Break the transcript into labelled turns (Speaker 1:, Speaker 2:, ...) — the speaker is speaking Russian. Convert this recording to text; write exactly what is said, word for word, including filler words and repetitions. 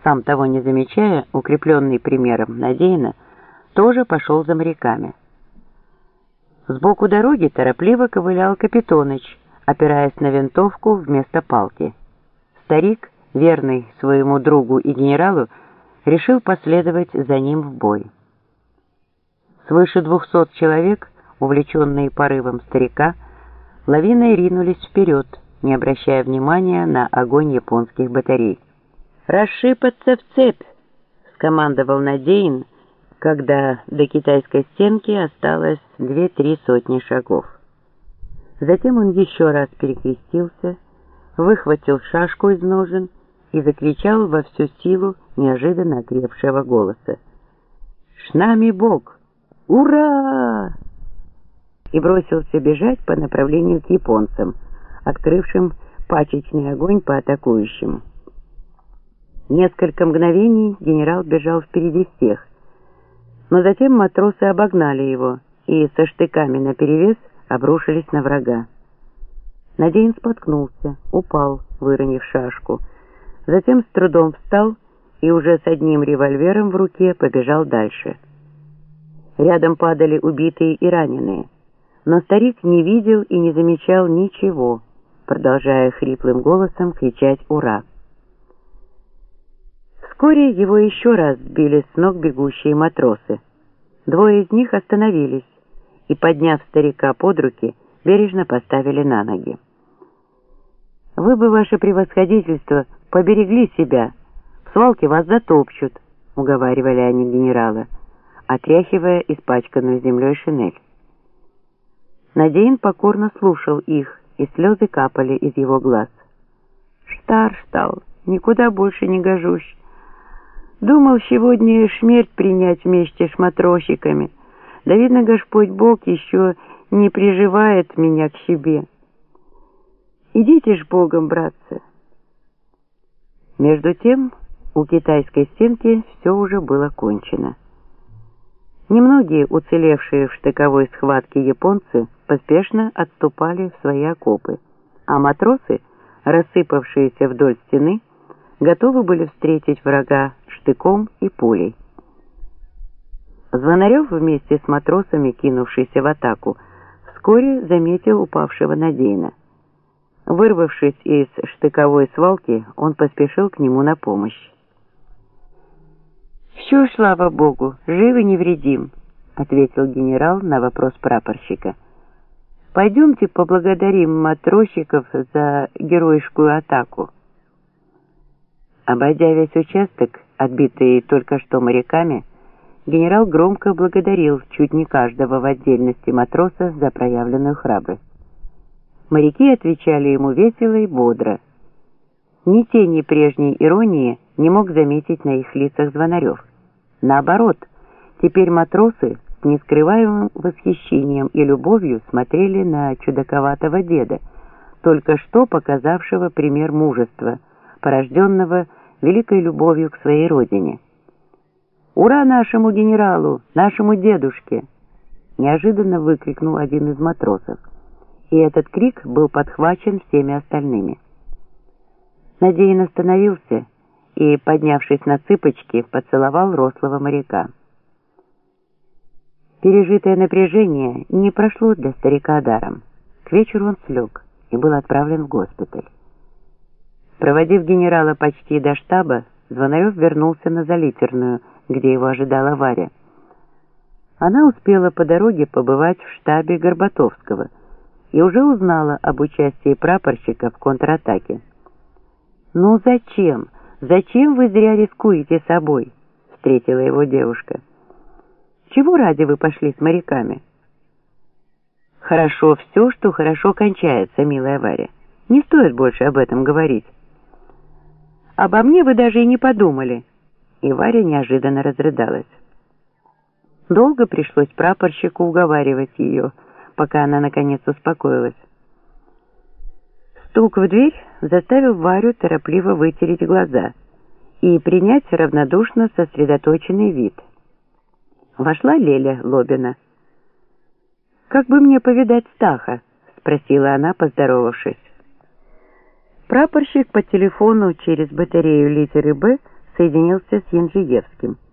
Speaker 1: сам того не замечая, укрепленный примером Надеина, тоже пошел за моряками. Сбоку дороги торопливо ковылял Капитоныч, опираясь на винтовку вместо палки. Старик, верный своему другу и генералу, решил последовать за ним в бой. Свыше двухсот человек, увлеченные порывом старика, лавиной ринулись вперед, не обращая внимания на огонь японских батарей. «Расшипаться в цепь!» — скомандовал Надеин, когда до китайской стенки осталось две-три сотни шагов. Затем он еще раз перекрестился, выхватил шашку из ножен и закричал во всю силу неожиданно окрепшего голоса: «С нами Бог! Ура!» и бросился бежать по направлению к японцам, открывшим пачечный огонь по атакующим. Несколько мгновений генерал бежал впереди всех, но затем матросы обогнали его и со штыками наперевес обрушились на врага. Надеин споткнулся, упал, выронив шашку, затем с трудом встал и уже с одним револьвером в руке побежал дальше. Рядом падали убитые и раненые, но старик не видел и не замечал ничего, продолжая хриплым голосом кричать «Ура!». Вскоре его еще раз сбили с ног бегущие матросы. Двое из них остановились и, подняв старика под руки, бережно поставили на ноги. «Вы бы, ваше превосходительство, поберегли себя, в свалке вас затопчут», — уговаривали они генерала, отряхивая испачканную землей шинель. Надеин покорно слушал их, и слезы капали из его глаз. «Штар стал, никуда больше не гожусь. Думал сегодня шмерть принять вместе с матросиками. Да видно, Господь Бог еще не приживает меня к себе. Идите ж Богом, братцы». Между тем у китайской стенки все уже было кончено. Немногие уцелевшие в штыковой схватке японцы поспешно отступали в свои окопы, а матросы, рассыпавшиеся вдоль стены, готовы были встретить врага штыком и пулей. Звонарев вместе с матросами, кинувшийся в атаку, вскоре заметил упавшего Надеина. Вырвавшись из штыковой свалки, он поспешил к нему на помощь. «Все, слава Богу, живы невредим», — ответил генерал на вопрос прапорщика. «Пойдемте поблагодарим матросиков за геройскую атаку». Обойдя весь участок, отбитый только что моряками, генерал громко благодарил чуть не каждого в отдельности матроса за проявленную храбрость. Моряки отвечали ему весело и бодро. Ни тени прежней иронии не мог заметить на их лицах Звонарев. Наоборот, теперь матросы с нескрываемым восхищением и любовью смотрели на чудаковатого деда, только что показавшего пример мужества, порожденного великой любовью к своей родине. «Ура нашему генералу, нашему дедушке!» неожиданно выкрикнул один из матросов, и этот крик был подхвачен всеми остальными. Надеин остановился и, поднявшись на цыпочки, поцеловал рослого моряка. Пережитое напряжение не прошло для старика даром. К вечеру он слег и был отправлен в госпиталь. Проводив генерала почти до штаба, Звонарев вернулся на Залитерную, где его ожидала Варя. Она успела по дороге побывать в штабе Горбатовского и уже узнала об участии прапорщика в контратаке. «Ну зачем? Зачем вы зря рискуете собой?» — встретила его девушка. «Чего ради вы пошли с моряками?» «Хорошо все, что хорошо кончается, милая Варя. Не стоит больше об этом говорить». «Обо мне вы даже и не подумали». И Варя неожиданно разрыдалась. Долго пришлось прапорщику уговаривать ее, пока она наконец успокоилась. Стук в дверь заставил Варю торопливо вытереть глаза и принять равнодушно сосредоточенный вид. Вошла Леля Лобина. «Как бы мне повидать Стаха?» — спросила она, поздоровавшись. Прапорщик по телефону через батарею литеры «Б» соединился с Янджиевским.